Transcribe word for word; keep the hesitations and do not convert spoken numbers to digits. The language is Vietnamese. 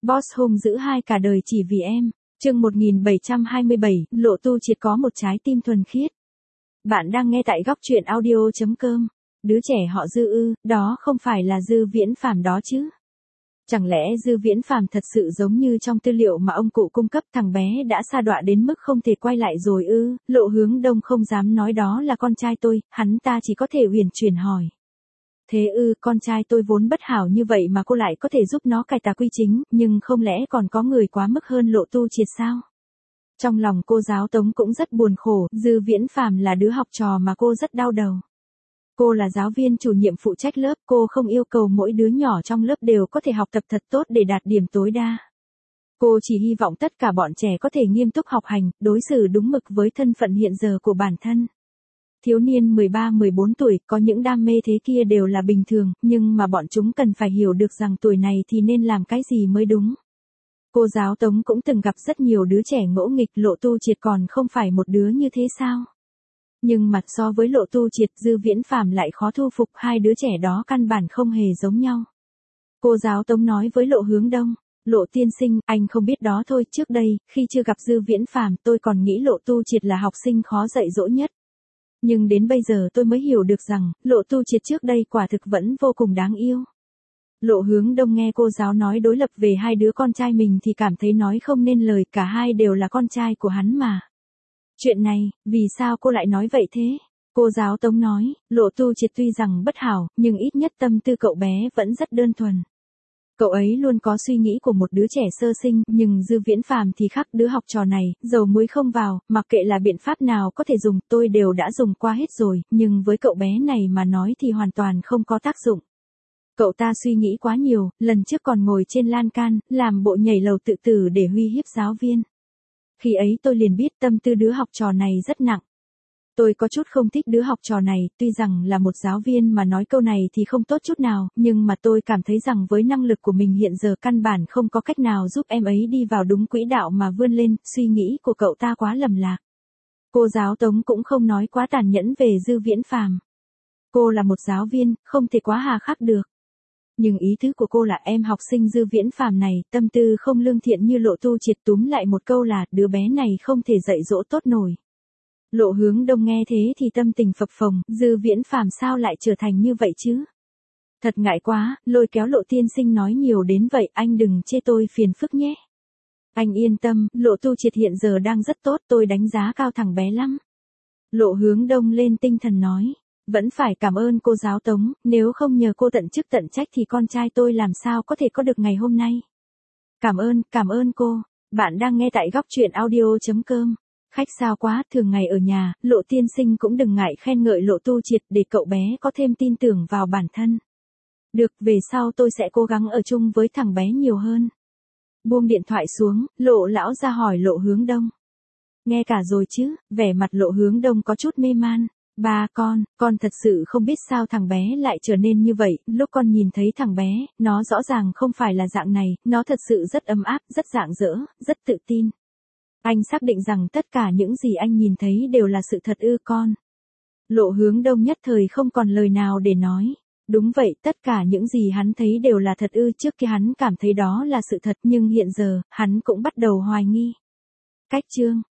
Boss hung dữ hai cả đời chỉ vì em. Chương một nghìn bảy trăm hai mươi bảy, Lộ Tu Triệt có một trái tim thuần khiết. Bạn đang nghe tại góc truyện audio chấm com. Đứa trẻ họ Dư ư, đó không phải là Dư Viễn Phàm đó chứ? Chẳng lẽ Dư Viễn Phàm thật sự giống như trong tư liệu mà ông cụ cung cấp, thằng bé đã sa đọa đến mức không thể quay lại rồi ư? Lộ Hướng Đông không dám nói đó là con trai tôi, hắn ta chỉ có thể uyển chuyển hỏi. Thế ư, con trai tôi vốn bất hảo như vậy mà cô lại có thể giúp nó cải tà quy chính, nhưng không lẽ còn có người quá mức hơn Lộ Tu Triệt sao? Trong lòng cô giáo Tống cũng rất buồn khổ, Dư Viễn Phàm là đứa học trò mà cô rất đau đầu. Cô là giáo viên chủ nhiệm phụ trách lớp, cô không yêu cầu mỗi đứa nhỏ trong lớp đều có thể học tập thật tốt để đạt điểm tối đa. Cô chỉ hy vọng tất cả bọn trẻ có thể nghiêm túc học hành, đối xử đúng mực với thân phận hiện giờ của bản thân. Thiếu niên mười ba mười bốn tuổi, có những đam mê thế kia đều là bình thường, nhưng mà bọn chúng cần phải hiểu được rằng tuổi này thì nên làm cái gì mới đúng. Cô giáo Tống cũng từng gặp rất nhiều đứa trẻ ngỗ nghịch, Lộ Tu Triệt còn không phải một đứa như thế sao? Nhưng mặt so với Lộ Tu Triệt, Dư Viễn Phàm lại khó thu phục, hai đứa trẻ đó căn bản không hề giống nhau. Cô giáo Tống nói với Lộ Hướng Đông, Lộ tiên sinh, anh không biết đó thôi, trước đây, khi chưa gặp Dư Viễn Phàm, tôi còn nghĩ Lộ Tu Triệt là học sinh khó dạy dỗ nhất. Nhưng đến bây giờ tôi mới hiểu được rằng, Lộ Tu Triệt trước đây quả thực vẫn vô cùng đáng yêu. Lộ Hướng Đông nghe cô giáo nói đối lập về hai đứa con trai mình thì cảm thấy nói không nên lời, cả hai đều là con trai của hắn mà. Chuyện này, vì sao cô lại nói vậy thế? Cô giáo Tống nói, Lộ Tu Triệt tuy rằng bất hảo, nhưng ít nhất tâm tư cậu bé vẫn rất đơn thuần. Cậu ấy luôn có suy nghĩ của một đứa trẻ sơ sinh, nhưng Dư Viễn Phàm thì khác, đứa học trò này, dầu muối không vào, mặc kệ là biện pháp nào có thể dùng, tôi đều đã dùng qua hết rồi, nhưng với cậu bé này mà nói thì hoàn toàn không có tác dụng. Cậu ta suy nghĩ quá nhiều, lần trước còn ngồi trên lan can, làm bộ nhảy lầu tự tử để uy hiếp giáo viên. Khi ấy tôi liền biết tâm tư đứa học trò này rất nặng. Tôi có chút không thích đứa học trò này, tuy rằng là một giáo viên mà nói câu này thì không tốt chút nào, nhưng mà tôi cảm thấy rằng với năng lực của mình hiện giờ căn bản không có cách nào giúp em ấy đi vào đúng quỹ đạo mà vươn lên, suy nghĩ của cậu ta quá lầm lạc. Cô giáo Tống cũng không nói quá tàn nhẫn về Dư Viễn Phàm. Cô là một giáo viên, không thể quá hà khắc được. Nhưng ý tứ của cô là em học sinh Dư Viễn Phàm này, tâm tư không lương thiện như Lộ Tu Triệt, túm lại một câu là, đứa bé này không thể dạy dỗ tốt nổi. Lộ Hướng Đông nghe thế thì tâm tình phập phồng, Dư Viễn Phàm sao lại trở thành như vậy chứ? Thật ngại quá, lôi kéo Lộ tiên sinh nói nhiều đến vậy, anh đừng chê tôi phiền phức nhé. Anh yên tâm, Lộ Tu Triệt hiện giờ đang rất tốt, tôi đánh giá cao thằng bé lắm. Lộ Hướng Đông lên tinh thần nói. Vẫn phải cảm ơn cô giáo Tống, nếu không nhờ cô tận chức tận trách thì con trai tôi làm sao có thể có được ngày hôm nay. Cảm ơn, cảm ơn cô. Bạn đang nghe tại góc truyện audio chấm com. Khách sao quá, thường ngày ở nhà, Lộ tiên sinh cũng đừng ngại khen ngợi Lộ Tu Triệt để cậu bé có thêm tin tưởng vào bản thân. Được, về sau tôi sẽ cố gắng ở chung với thằng bé nhiều hơn. Buông điện thoại xuống, Lộ lão ra hỏi Lộ Hướng Đông. Nghe cả rồi chứ, vẻ mặt Lộ Hướng Đông có chút mê man. Ba con, con thật sự không biết sao thằng bé lại trở nên như vậy, lúc con nhìn thấy thằng bé, nó rõ ràng không phải là dạng này, nó thật sự rất ấm áp, rất rạng rỡ, rất tự tin. Anh xác định rằng tất cả những gì anh nhìn thấy đều là sự thật ư con. Lộ Hướng Đông nhất thời không còn lời nào để nói. Đúng vậy, tất cả những gì hắn thấy đều là thật ư, trước kia hắn cảm thấy đó là sự thật nhưng hiện giờ, hắn cũng bắt đầu hoài nghi. Cách chương.